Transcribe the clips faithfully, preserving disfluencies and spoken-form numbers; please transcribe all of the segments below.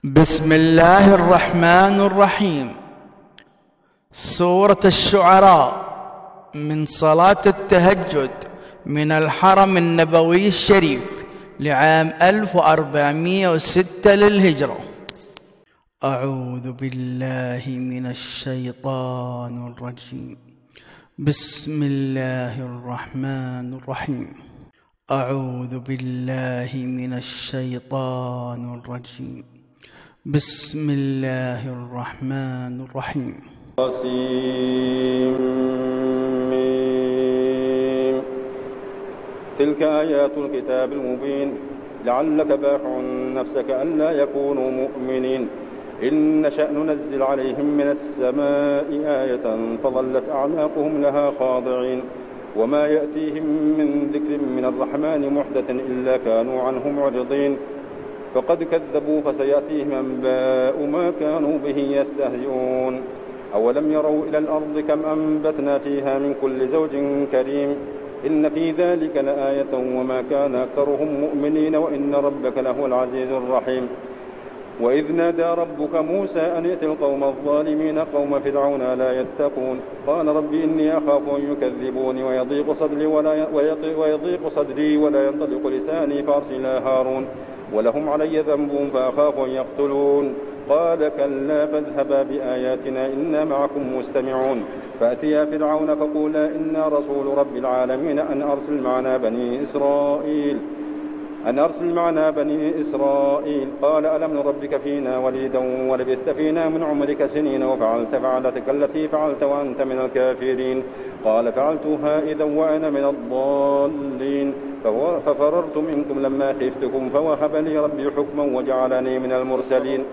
بسم الله الرحمن الرحيم. سورة الشعراء من صلاة التهجد من الحرم النبوي الشريف لعام ألف وأربعمائة وستة للهجرة. أعوذ بالله من الشيطان الرجيم. بسم الله الرحمن الرحيم. أعوذ بالله من الشيطان الرجيم. بسم الله الرحمن الرحيم. طسيم. تلك آيات الكتاب المبين لعلك باخع نفسك ألا يكونوا مؤمنين. إن نشأ ننزل عليهم من السماء آية فظلت أعناقهم لها خاضعين وما يأتيهم من ذكر من الرحمن محدث إلا كانوا عنه معرضين. فقد كذبوا فسيأتيهم أنباء ما كانوا به يستهزئون. أولم يروا إلى الأرض كم أنبتنا فيها من كل زوج كريم إن في ذلك لآية وما كان أكثرهم مؤمنين وإن ربك لهو العزيز الرحيم. وإذ نادى ربك موسى أن ائت القوم الظالمين قوم فرعون لا يتقون قال رب إني أخاف أن يكذبوني ويضيق صدري ولا, ويضيق صدري ولا ينطلق لساني فأرسل هارون ولهم علي ذنب فأخاف أن يقتلون. قال كلا فاذهبا بآياتنا إنا معكم مستمعون. فأتيا فرعون فقولا إنا رسول رب العالمين أن أرسل معنا بني إسرائيل أن أرسل معنا بني إسرائيل. قال ألم نربك فينا وليدا ولبثت فينا من عمرك سنين وفعلت فعلتك التي فعلت وأنت من الكافرين. قال فعلتها إذا وأنا من الضالين. ففررت منكم لما خفتكم فوهب لي ربي حكما وجعلني من المرسلين.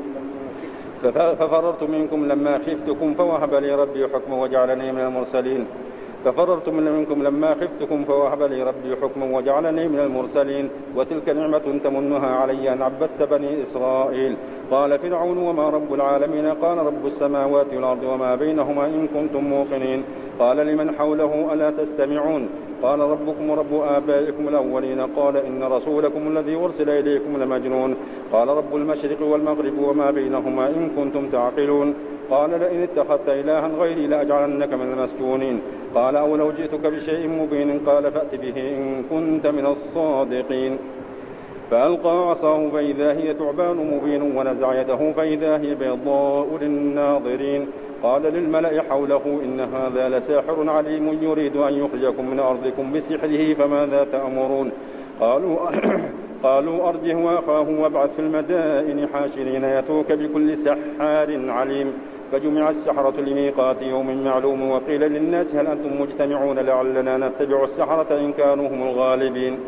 ففررت منكم لما خفتكم فوهب لي ربي حكما وجعلني من المرسلين. ففررت منكم لما خفتكم فوهب لي ربي حكما وجعلني من المرسلين. وتلك نعمة تمنها علي أن عبدت بني إسرائيل. قال فرعون وما رب العالمين قال رب السماوات والأرض وما بينهما إن كنتم موقنين. قال لمن حوله ألا تستمعون قال ربكم ورب آبائكم الأولين قال إن رسولكم الذي أرسل إليكم لمجنون. قال رب المشرق والمغرب وما بينهما إن كنتم تعقلون. قال لئن اتخذت إلها غيري لأجعلنك من المسجونين. قال أولو جئتك بشيء مبين قال فأت به إن كنت من الصادقين. فألقى عصاه فإذا هي ثعبان مبين ونزع يده فإذا هي بيضاء للناظرين. قال للملأ حوله إن هذا لساحر عليم يريد أن يخرجكم من أرضكم بسحره فماذا تأمرون. قالوا قالوا أرجه وأخاه وابعث في المدائن حاشرين يأتوك بكل سحار عليم. فجمع السحرة لميقات يوم معلوم وقيل للناس هل أنتم مجتمعون لعلنا نتبع السحرة إن كانوا هم الغالبين.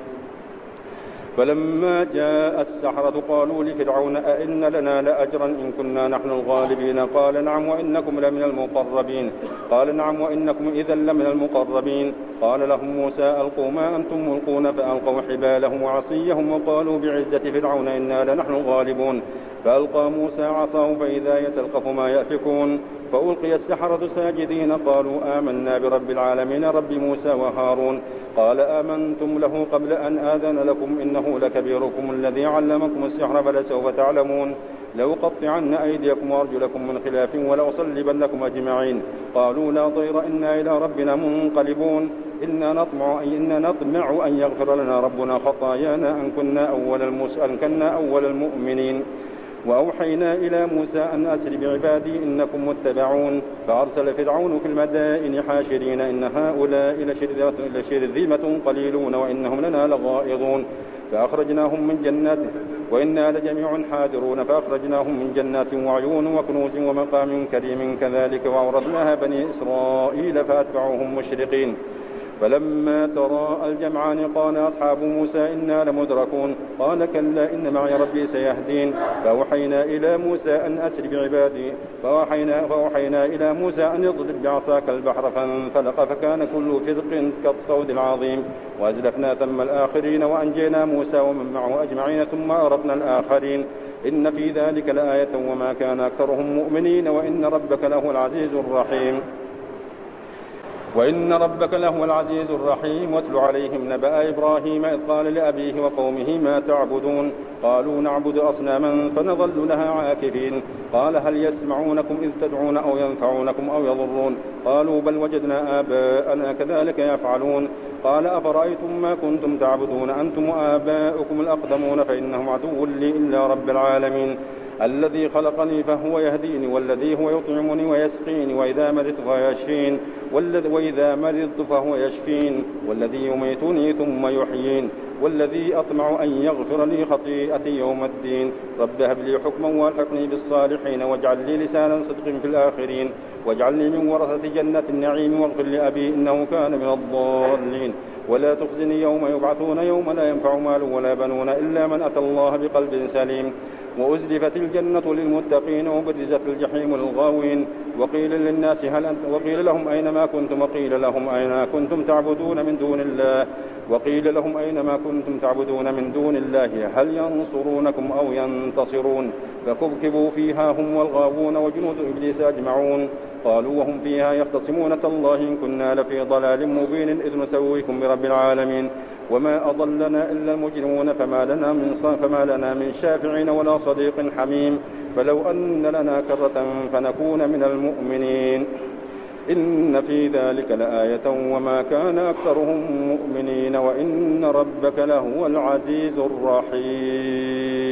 فلما جاء السحرة قالوا لفرعون أئن لنا لأجرا إن كنا نحن الغالبين. قال نعم وإنكم لمن المقربين. قال نعم وإنكم إذا لمن المقربين. قال لهم موسى ألقوا ما أنتم ملقون فألقوا حبالهم وعصيهم وقالوا بعزة فرعون إنا لنحن الغالبون. فألقى موسى عصاه فإذا هي تلقف ما يأفكون. فألقي السحرة ساجدين قالوا آمنا برب العالمين رب موسى وهارون. قال آمنتم له قبل أن آذن لكم إنه لكبيركم الذي علمكم السحر فلسوف تعلمون. لأقطعن أيديكم وأرجلكم من خلاف ولأصلبنكم أجمعين. قالوا لا ضير إنا إلى ربنا منقلبون. إنا نطمع, إنا نطمع أن يغفر لنا ربنا خطايانا أن كنا أول, أن كنا أول المؤمنين. وأوحينا إلى موسى أن أسر بعبادي إنكم متبعون. فأرسل فرعون في المدائن حاشرين إن هؤلاء لشرذمة قليلون وإنهم لنا لغائظون. فأخرجناهم من جنات وإنا لجميع حاذرون. فأخرجناهم من جنات وعيون وكنوز ومقام كريم كذلك وأورثناها بني إسرائيل فأتبعوهم مشرقين. فلما تراءى الجمعان قال أصحاب موسى إنا لمدركون. قال كلا إن معي ربي سيهدين. فأوحينا إلى موسى أن أسر بعبادي فأوحينا, فأوحينا إلى موسى أن يضرب بعصاك البحر فانفلق فكان كل فرق كالطود العظيم. وأزلفنا ثم الآخرين وأنجينا موسى ومن معه أجمعين ثم أغرقنا الآخرين. إن في ذلك لآية وما كان أكثرهم مؤمنين وإن ربك له العزيز الرحيم. وإن ربك لهو العزيز الرحيم. واتل عليهم نبأ إبراهيم إذ قال لأبيه وقومه ما تعبدون قالوا نعبد أصناما فنظل لها عاكفين قال هل يسمعونكم إذ تدعون أو ينفعونكم أو يضرون قالوا بل وجدنا آباءنا كذلك يفعلون قال أفرأيتم ما كنتم تعبدون أنتم وآباؤكم الأقدمون فإنهم عدو لي إلا رب العالمين الذي خلقني فهو يهديني والذي هو يطعمني ويسقيني وإذا مرضت فهو يشفين وإذا مرضت فهو يشفين والذي يميتني ثم يحيين والذي أطمع أن يغفر لي خطيئتي يوم الدين رب هب لي حكما والحقني بالصالحين واجعل لي لسانا صدق في الآخرين واجعلني من ورثة جنة النعيم واغفر لأبي إنه كان من الضالين ولا تخزني يوم يبعثون يوم لا ينفع مال ولا بنون إلا من أتى الله بقلب سليم وأزلفت الجنة للمتقين وبرزت الجحيم للغاوين وقيل للناس هل أنت وقيل لهم أين ما كنتم وقيل لهم أين كنتم تعبدون من دون الله وقيل لهم أين ما كنتم تعبدون من دون الله هل ينصرونكم أو ينتصرون فكبكبوا فيها هم والغاوون وجنود إبليس أجمعون قالوا وهم فيها يختصمون تالله إن كنا لفي ضلال مبين إذ نسويكم برب العالمين وما أضلنا إلا المجرمون فما لنا من فما لنا من شافعين ولا صديق حميم فلو أن لنا كرة فنكون من المؤمنين إن في ذلك لآية وما كان أكثرهم مؤمنين وإن ربك لهو العزيز الرحيم.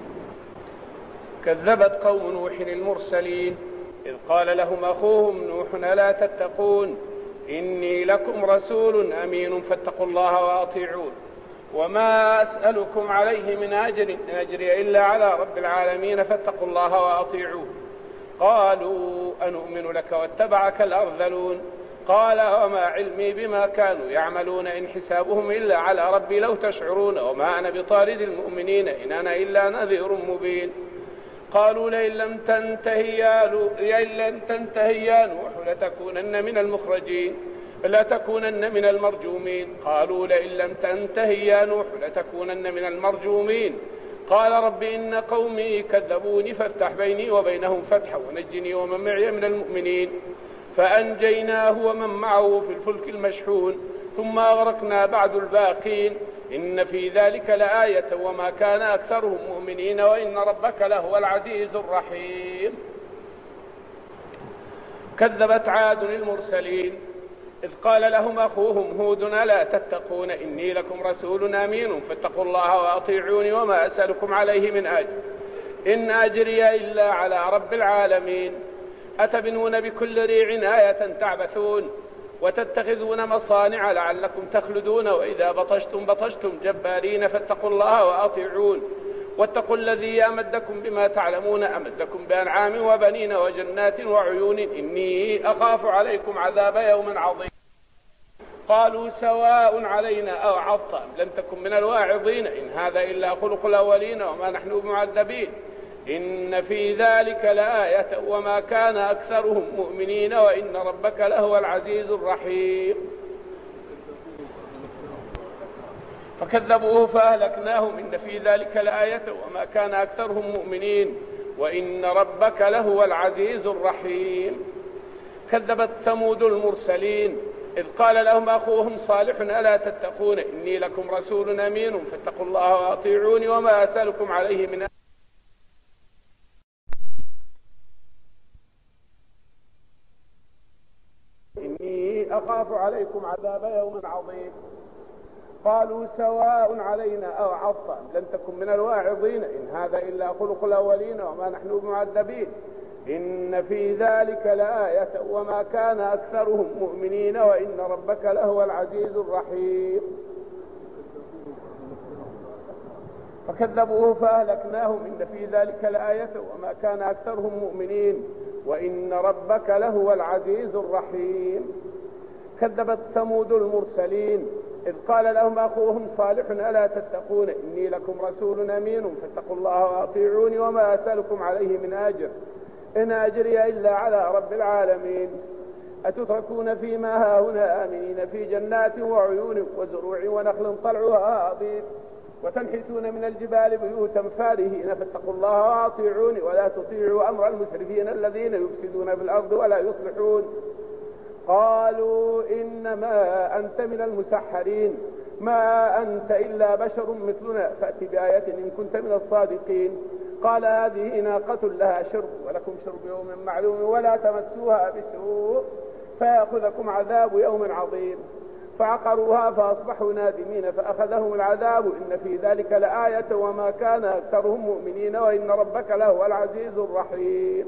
كذبت قوم نوح المرسلين إذ قال لهم أخوهم نوح ألا تتقون إني لكم رسول أمين فاتقوا الله وأطيعون وما أسألكم عليه من أجر إن أجري إلا على رب العالمين فاتقوا الله وأطيعون قالوا أنؤمن لك واتبعك الأرذلون قال وما علمي بما كانوا يعملون إن حسابهم إلا على ربي لو تشعرون وما أنا بطارد المؤمنين إن أنا إلا نذير مبين قالوا لئن لم تنتهي يا نوح لتكونن من المخرجين لتكونن من المرجومين قالوا لئن لم تنتهي يا نوح لتكونن من المرجومين قال رب إن قومي كذبوني فافتح بيني وبينهم فتحا ونجني ومن معي من المؤمنين فأنجيناه ومن معه في الفلك المشحون ثم أغرقنا بعد الباقين إن في ذلك لآية وما كان أكثرهم مؤمنين وإن ربك لهو العزيز الرحيم. كذبت عاد المرسلين إذ قال لهم أخوهم هود ألا تتقون إني لكم رسول أمين فاتقوا الله وأطيعوني وما أسألكم عليه من أجر إن أجري إلا على رب العالمين أتبنون بكل ريع آية تعبثون وتتخذون مصانع لعلكم تخلدون وإذا بطشتم بطشتم جبارين فاتقوا الله وأطيعون واتقوا الذي أمدكم بما تعلمون أمدكم بأنعام وبنين وجنات وعيون إني أخاف عليكم عذاب يوم عظيم قالوا سواء علينا أوعظت أم لم تكن من الواعظين إن هذا إلا خلق الأولين وما نحن بمعذبين إن في ذلك لآية وما كان أكثرهم مؤمنين وإن ربك لهو العزيز الرحيم. فكذبوه فأهلكناهم إن في ذلك لآية وما كان أكثرهم مؤمنين وإن ربك لهو العزيز الرحيم. كذبت ثمود المرسلين إذ قال لهم أخوهم صالح ألا تتقون إني لكم رسول أمين فاتقوا الله وأطيعوني وما أسألكم عليه من إني أخاف عليكم عذاب يوم عظيم قالوا سواء علينا أوعظت أم لم تكن من الواعظين إن هذا إلا خلق الأولين وما نحن بمعذبين إن في ذلك لآية وما كان أكثرهم مؤمنين وإن ربك لهو العزيز الرحيم. فكذبوه فأهلكناهم إن في ذلك لآية وما كان أكثرهم مؤمنين وإن ربك لهو العزيز الرحيم. كذبت ثمود المرسلين إذ قال لهم أخوهم صالح ألا تتقون إني لكم رسول أمين فاتقوا الله وأطيعوني وما أسألكم عليه من أجر إن أجري إلا على رب العالمين أتتركون فيما هاهنا آمنين في جنات وعيون وزروع ونخل طلعها هضيم وتنحتون من الجبال بيوتا فارهين فاتقوا الله وأطيعوني ولا تطيعوا أمر المسرفين الذين يفسدون في الأرض ولا يصلحون قالوا إنما أنت من المسحرين ما أنت إلا بشر مثلنا فأت بآية إن كنت من الصادقين. قال هذه ناقة لها شرب ولكم شرب يوم معلوم ولا تمسوها بسوء فيأخذكم عذاب يوم عظيم. فعقروها فأصبحوا نادمين فأخذهم العذاب إن في ذلك لآية وما كان أكثرهم مؤمنين وإن ربك لهو العزيز الرحيم.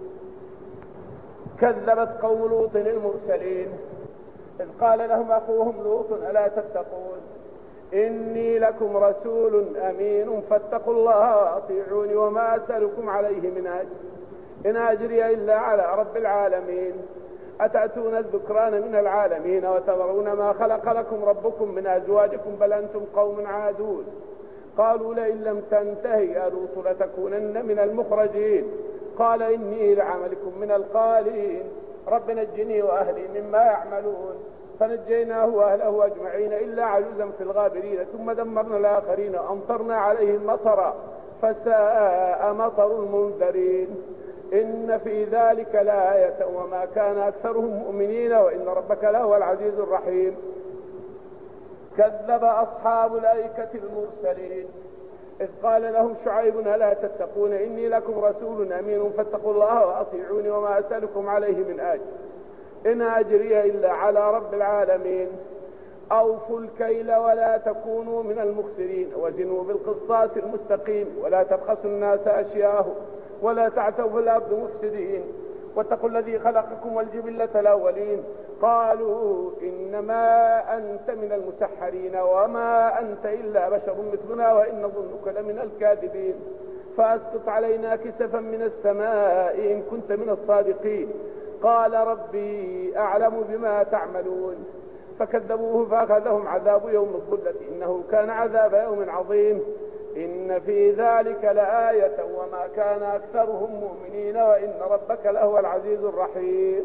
كذبت قوم لوط المرسلين إذ قال لهم أخوهم لوط ألا تتقون إني لكم رسول أمين فاتقوا الله وأطيعوني وما أسألكم عليه من أجر إن أجري إلا على رب العالمين أتأتون الذكران من العالمين وتذرون ما خلق لكم ربكم من أزواجكم بل أنتم قوم عادون. قالوا لئن لم تنتهي يا لوط لتكونن من المخرجين. قال إني لعملكم من القالين رب نجني وأهلي مما يعملون. فنجيناه وأهله أجمعين إلا عجوزا في الغابرين ثم دمرنا الآخرين وأمطرنا عليهم مطرا فساء مطر المنذرين. إن في ذلك لآية وما كان أكثرهم مؤمنين وإن ربك لهو العزيز الرحيم. كذب أصحاب الأيكة المرسلين إذ قال لهم شعيب ألا تتقون إني لكم رسول أمين فاتقوا الله وأطيعوني وما أسألكم عليه من أجر إن أجري إلا على رب العالمين. أوفوا الكيل ولا تكونوا من المخسرين وزنوا بالقسطاس المستقيم ولا تبخسوا الناس أشياءهم ولا تعثوا في الأرض مفسدين واتقوا الذي خلقكم والجبلة الأولين. قالوا إنما أنت من المسحرين وما أنت إلا بشر مثلنا وإن ظنك لمن الكاذبين فأسقط علينا كسفا من السماء إن كنت من الصادقين. قال ربي أعلم بما تعملون فكذبوه فأخذهم عذاب يوم الظلة إنه كان عذاب يوم عظيم. إن في ذلك لآية وما كان أكثرهم مؤمنين وإن ربك لهو العزيز الرحيم.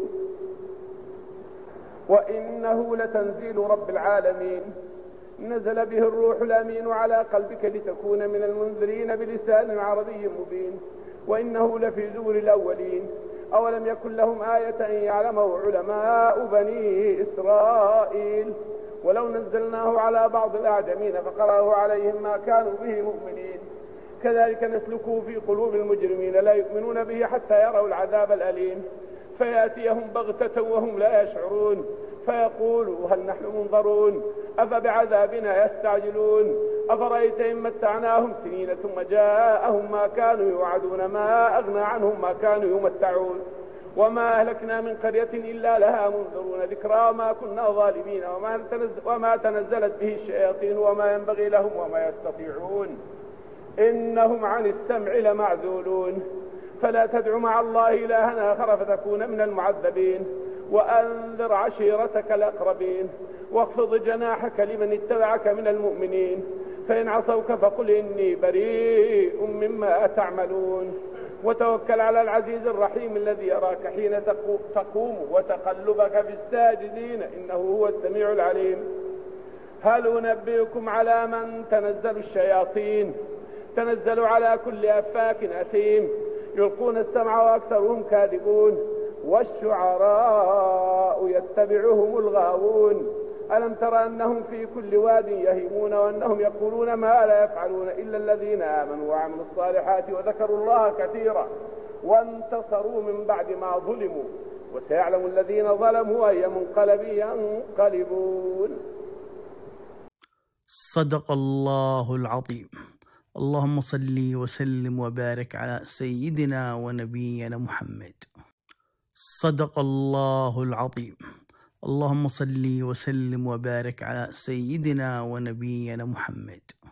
وإنه لتنزيل رب العالمين نزل به الروح الأمين على قلبك لتكون من المنذرين بلسان عربي مبين وإنه لفي زبر الأولين. أولم يكن لهم آية أن يعلمه علماء بني إسرائيل ولو نزلناه على بعض الأعجمين فقرأه عليهم ما كانوا به مؤمنين كذلك نسلكه في قلوب المجرمين لا يؤمنون به حتى يروا العذاب الأليم فيأتيهم بغتة وهم لا يشعرون فيقولوا هل نحن منظرون أفبعذابنا يستعجلون أفرأيت إن متعناهم سنين ثم جاءهم ما كانوا يوعدون ما أغنى عنهم ما كانوا يمتعون وما أهلكنا من قرية إلا لها منذرون ذكرى ما كنا ظالمين وما, تنزل وما تنزلت به الشياطين وما ينبغي لهم وما يستطيعون إنهم عن السمع لمعزولون. فلا تدع مع الله إلها آخر فتكون من المعذبين وأنذر عشيرتك الأقربين واخفض جناحك لمن اتبعك من المؤمنين فإن عصوك فقل إني بريء مما تعملون وتوكل على العزيز الرحيم الذي يراك حين تقوم وتقلبك في الساجدين إنه هو السميع العليم. هل أنبئكم على من تنزل الشياطين تنزل على كل أفاك أثيم يلقون السمع وأكثرهم كاذبون والشعراء يتبعهم الغاوون ألم تر أنهم في كل واد يهيمون وأنهم يقولون ما لا يفعلون إلا الذين آمنوا وعملوا الصالحات وذكروا الله كثيرا وانتصروا من بعد ما ظلموا وسيعلم الذين ظلموا أي منقلب ينقلبون. صدق الله العظيم. اللهم صل وسلم وبارك على سيدنا ونبينا محمد. صدق الله العظيم. اللهم صل وسلم وبارك على سيدنا ونبينا محمد.